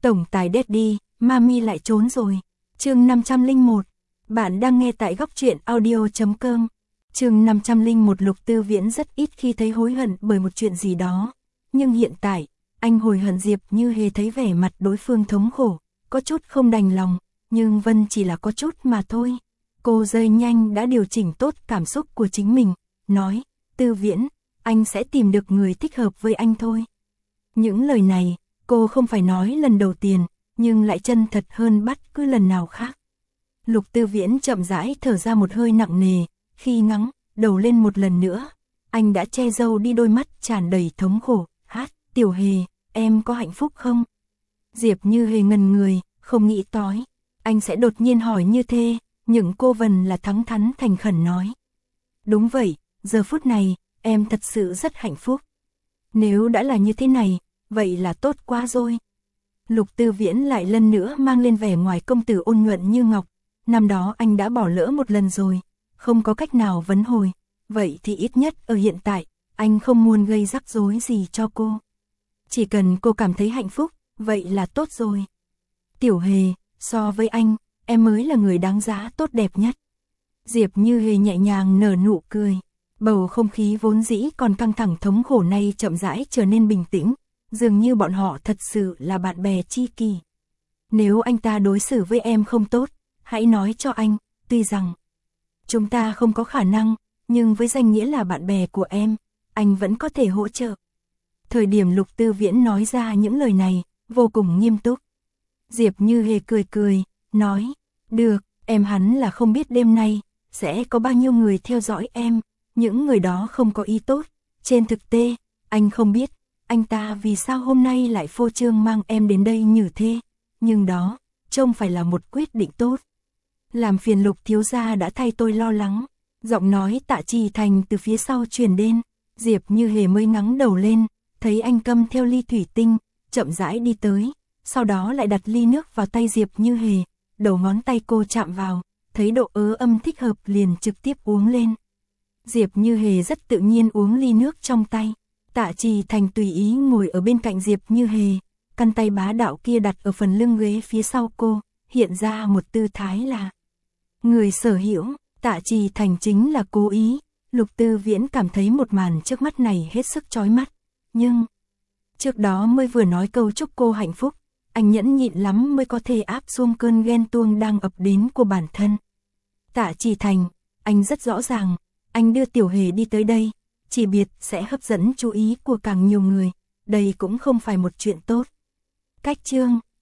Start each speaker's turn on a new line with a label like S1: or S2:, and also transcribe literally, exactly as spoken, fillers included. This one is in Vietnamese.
S1: Tổng tài Daddy, Mami lại trốn rồi. Chương năm trăm lẻ một. Bạn đang nghe tại góc truyện audio chấm com. Chương năm trăm lẻ một. Lục Tư Viễn rất ít khi thấy hối hận bởi một chuyện gì đó, nhưng hiện tại, anh hối hận Diệp Như Hề thấy vẻ mặt đối phương thống khổ, có chút không đành lòng, nhưng Vân chỉ là có chút mà thôi. Cô rất nhanh đã điều chỉnh tốt cảm xúc của chính mình, nói, Tư Viễn, anh sẽ tìm được người thích hợp với anh thôi. Những lời này, cô không phải nói lần đầu tiên, nhưng lại chân thật hơn bất cứ lần nào khác. Lục Tư Viễn chậm rãi thở ra một hơi nặng nề, khi ngẩng đầu lên một lần nữa, anh đã che râu đi, đôi mắt tràn đầy thống khổ. Hát, Tiểu Hề, em có hạnh phúc không? Diệp Như Hề ngần người, không nghĩ tới anh sẽ đột nhiên hỏi như thế, nhưng cô Vân là thẳng thắn thành khẩn nói. Đúng vậy, giờ phút này, em thật sự rất hạnh phúc. Nếu đã là như thế này, vậy là tốt quá rồi. Lục Tư Viễn lại lần nữa mang lên vẻ ngoài công tử ôn nhuận như ngọc. Năm đó anh đã bỏ lỡ một lần rồi, không có cách nào vấn hồi. Vậy thì ít nhất ở hiện tại, anh không muốn gây rắc rối gì cho cô. Chỉ cần cô cảm thấy hạnh phúc, vậy là tốt rồi. Tiểu Hề, so với anh, em mới là người đáng giá tốt đẹp nhất. Diệp Như Hề nhẹ nhàng nở nụ cười. Bầu không khí vốn dĩ còn căng thẳng thống khổ nay chậm rãi trở nên bình tĩnh, dường như bọn họ thật sự là bạn bè tri kỷ. Nếu anh ta đối xử với em không tốt, hãy nói cho anh, tuy rằng chúng ta không có khả năng, nhưng với danh nghĩa là bạn bè của em, anh vẫn có thể hỗ trợ. Thời điểm Lục Tư Viễn nói ra những lời này, vô cùng nghiêm túc. Diệp Như Hề cười cười, nói, được, em hắn là không biết đêm nay, sẽ có bao nhiêu người theo dõi em, những người đó không có ý tốt. Trên thực tế, anh không biết, anh ta vì sao hôm nay lại phô trương mang em đến đây như thế, nhưng đó, trông phải là một quyết định tốt. Làm phiền Lục thiếu gia đã thay tôi lo lắng. Giọng nói Tạ Trì Thành từ phía sau truyền đến. Diệp Như Hề mới ngẩng đầu lên, thấy anh cầm theo ly thủy tinh, chậm rãi đi tới, sau đó lại đặt ly nước vào tay Diệp Như Hề, đầu ngón tay cô chạm vào, thấy độ ớ âm thích hợp liền trực tiếp uống lên. Diệp Như Hề rất tự nhiên uống ly nước trong tay. Tạ Trì Thành tùy ý ngồi ở bên cạnh Diệp Như Hề, căn tay bá đạo kia đặt ở phần lưng ghế phía sau cô, hiện ra một tư thái là người sở hữu. Tạ Trì Thành chính là cố ý. Lục Tư Viễn cảm thấy một màn trước mắt này hết sức chói mắt, nhưng trước đó mới vừa nói câu chúc cô hạnh phúc, anh nhẫn nhịn lắm mới có thể áp xuống cơn ghen tuông đang ập đến của bản thân. Tạ Trì Thành, anh rất rõ ràng, anh đưa Tiểu Hề đi tới đây, chỉ biết sẽ hấp dẫn chú ý của càng nhiều người, đây cũng không phải một chuyện tốt. Cách chương